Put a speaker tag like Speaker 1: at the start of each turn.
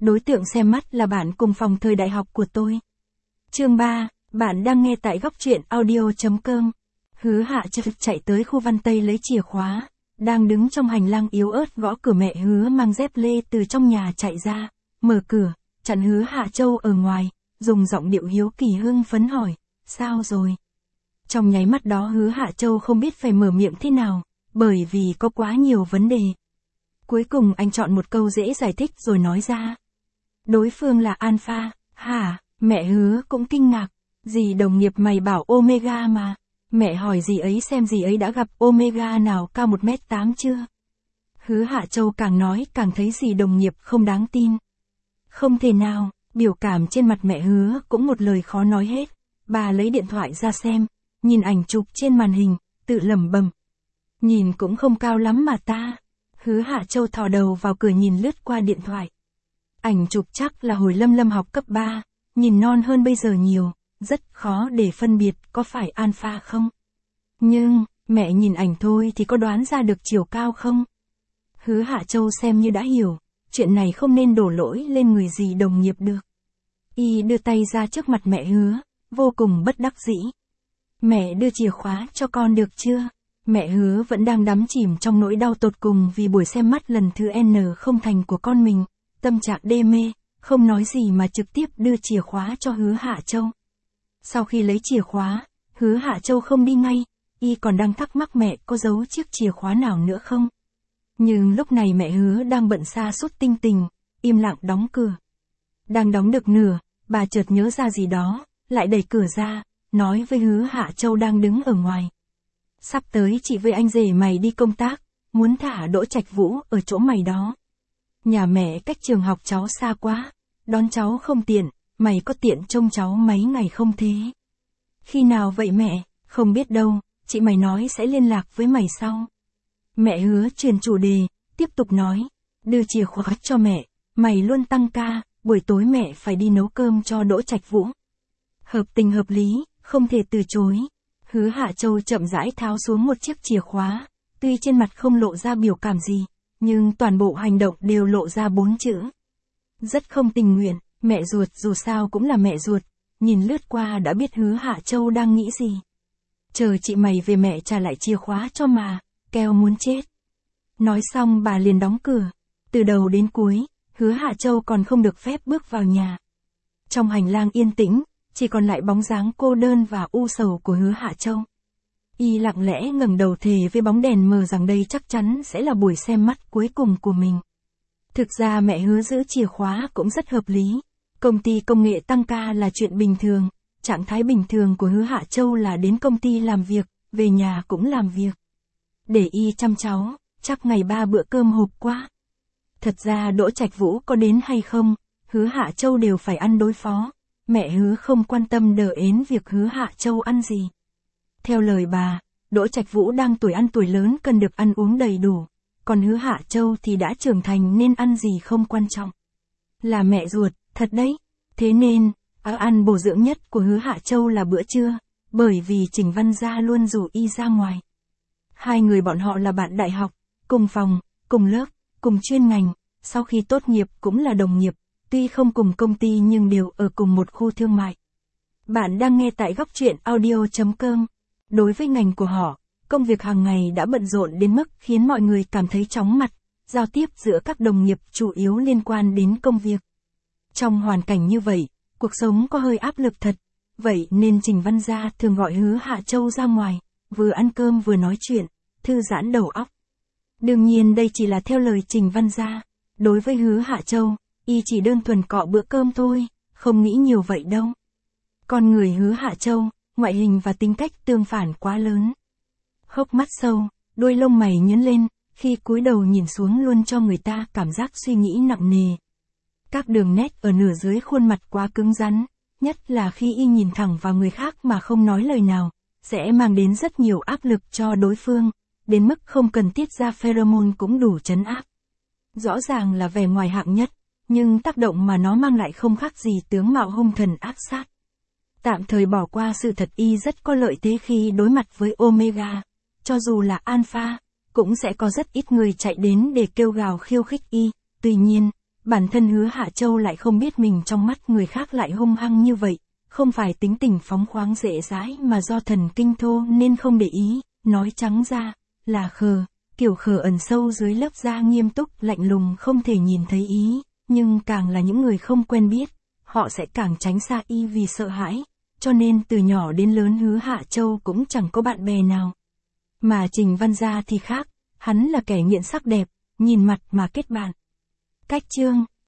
Speaker 1: đối tượng xem mắt là bạn cùng phòng thời đại học của tôi. Chương 3, bạn đang nghe tại góc truyện audio.com. Hứa Hạ Châu chạy tới khu Văn Tây lấy chìa khóa, đang đứng trong hành lang yếu ớt gõ cửa. Mẹ Hứa mang dép lê từ trong nhà chạy ra, mở cửa, chặn Hứa Hạ Châu ở ngoài, dùng giọng điệu hiếu kỳ hưng phấn hỏi, sao rồi? Trong nháy mắt đó Hứa Hạ Châu không biết phải mở miệng thế nào, bởi vì có quá nhiều vấn đề. Cuối cùng anh chọn một câu dễ giải thích rồi nói ra. Đối phương là Alpha, hả? Mẹ Hứa cũng kinh ngạc, dì đồng nghiệp mày bảo Omega mà. Mẹ hỏi dì ấy xem dì ấy đã gặp Omega nào cao 1m8 chưa? Hứa Hạ Châu càng nói càng thấy dì đồng nghiệp không đáng tin. Không thể nào, biểu cảm trên mặt mẹ Hứa cũng một lời khó nói hết. Bà lấy điện thoại ra xem, nhìn ảnh chụp trên màn hình, tự lẩm bẩm. Nhìn cũng không cao lắm mà ta. Hứa Hạ Châu thò đầu vào cửa nhìn lướt qua điện thoại. Ảnh chụp chắc là hồi Lâm học cấp 3, nhìn non hơn bây giờ nhiều, rất khó để phân biệt có phải Alpha không. Nhưng, mẹ nhìn ảnh thôi thì có đoán ra được chiều cao không? Hứa Hạ Châu xem như đã hiểu, chuyện này không nên đổ lỗi lên người dì đồng nghiệp được. Y đưa tay ra trước mặt mẹ Hứa, vô cùng bất đắc dĩ. Mẹ đưa chìa khóa cho con được chưa? Mẹ Hứa vẫn đang đắm chìm trong nỗi đau tột cùng vì buổi xem mắt lần thứ N không thành của con mình, tâm trạng đê mê, không nói gì mà trực tiếp đưa chìa khóa cho Hứa Hạ Châu. Sau khi lấy chìa khóa, Hứa Hạ Châu không đi ngay, y còn đang thắc mắc mẹ có giấu chiếc chìa khóa nào nữa không. Nhưng lúc này mẹ Hứa đang bận sa sút tinh tình, im lặng đóng cửa. Đang đóng được nửa, bà chợt nhớ ra gì đó, lại đẩy cửa ra, nói với Hứa Hạ Châu đang đứng ở ngoài. Sắp tới chị với anh rể mày đi công tác, muốn thả Đỗ Trạch Vũ ở chỗ mày đó. Nhà mẹ cách trường học cháu xa quá, đón cháu không tiện, mày có tiện trông cháu mấy ngày không thế? Khi nào vậy mẹ? Không biết đâu, chị mày nói sẽ liên lạc với mày sau. Mẹ Hứa chuyển chủ đề, tiếp tục nói, đưa chìa khóa cho mẹ, mày luôn tăng ca, buổi tối mẹ phải đi nấu cơm cho Đỗ Trạch Vũ. Hợp tình hợp lý, không thể từ chối. Hứa Hạ Châu chậm rãi tháo xuống một chiếc chìa khóa, tuy trên mặt không lộ ra biểu cảm gì, nhưng toàn bộ hành động đều lộ ra 4 chữ. Rất không tình nguyện, mẹ ruột dù sao cũng là mẹ ruột, nhìn lướt qua đã biết Hứa Hạ Châu đang nghĩ gì. Chờ chị mày về mẹ trả lại chìa khóa cho mà, keo muốn chết. Nói xong bà liền đóng cửa, từ đầu đến cuối, Hứa Hạ Châu còn không được phép bước vào nhà. Trong hành lang yên tĩnh, chỉ còn lại bóng dáng cô đơn và u sầu của Hứa Hạ Châu. Y lặng lẽ ngẩng đầu thề với bóng đèn mờ rằng đây chắc chắn sẽ là buổi xem mắt cuối cùng của mình. Thực ra mẹ Hứa giữ chìa khóa cũng rất hợp lý. Công ty công nghệ tăng ca là chuyện bình thường, trạng thái bình thường của Hứa Hạ Châu là đến công ty làm việc, về nhà cũng làm việc. Để y chăm cháu, chắc ngày 3 bữa cơm hộp quá. Thật ra Đỗ Trạch Vũ có đến hay không, Hứa Hạ Châu đều phải ăn đối phó. Mẹ Hứa không quan tâm đờ ến việc Hứa Hạ Châu ăn gì. Theo lời bà, Đỗ Trạch Vũ đang tuổi ăn tuổi lớn cần được ăn uống đầy đủ, còn Hứa Hạ Châu thì đã trưởng thành nên ăn gì không quan trọng. Là mẹ ruột, thật đấy. Thế nên, ăn bổ dưỡng nhất của Hứa Hạ Châu là bữa trưa, bởi vì Trình Văn Gia luôn rủ y ra ngoài. Hai người bọn họ là bạn đại học, cùng phòng, cùng lớp, cùng chuyên ngành, sau khi tốt nghiệp cũng là đồng nghiệp. Tuy không cùng công ty nhưng đều ở cùng một khu thương mại. Bạn đang nghe tại góc truyện audio.com. Đối với ngành của họ, công việc hàng ngày đã bận rộn đến mức khiến mọi người cảm thấy chóng mặt, giao tiếp giữa các đồng nghiệp chủ yếu liên quan đến công việc. Trong hoàn cảnh như vậy, cuộc sống có hơi áp lực thật, vậy nên Trình Văn Gia thường gọi Hứa Hạ Châu ra ngoài, vừa ăn cơm vừa nói chuyện, thư giãn đầu óc. Đương nhiên đây chỉ là theo lời Trình Văn Gia, đối với Hứa Hạ Châu, y chỉ đơn thuần cọ bữa cơm thôi, không nghĩ nhiều vậy đâu. Con người Hứa Hạ Châu, ngoại hình và tính cách tương phản quá lớn. Hốc mắt sâu, đuôi lông mày nhướng lên, khi cúi đầu nhìn xuống luôn cho người ta cảm giác suy nghĩ nặng nề. Các đường nét ở nửa dưới khuôn mặt quá cứng rắn, nhất là khi y nhìn thẳng vào người khác mà không nói lời nào, sẽ mang đến rất nhiều áp lực cho đối phương, đến mức không cần tiết ra pheromone cũng đủ trấn áp. Rõ ràng là vẻ ngoài hạng nhất, nhưng tác động mà nó mang lại không khác gì tướng mạo hung thần ác sát. Tạm thời bỏ qua sự thật y rất có lợi thế khi đối mặt với Omega, cho dù là Alpha, cũng sẽ có rất ít người chạy đến để kêu gào khiêu khích y, tuy nhiên, Bản thân Hứa Hạ Châu lại không biết mình trong mắt người khác lại hung hăng như vậy, không phải tính tình phóng khoáng dễ dãi mà do thần kinh thô nên không để ý, nói trắng ra, là khờ, kiểu khờ ẩn sâu dưới lớp da nghiêm túc lạnh lùng không thể nhìn thấy ý, nhưng càng là những người không quen biết, họ sẽ càng tránh xa y vì sợ hãi, cho nên từ nhỏ đến lớn Hứa Hạ Châu cũng chẳng có bạn bè nào. Mà Trình Văn Gia thì khác, hắn là kẻ nghiện sắc đẹp, nhìn mặt mà kết bạn. Cách chương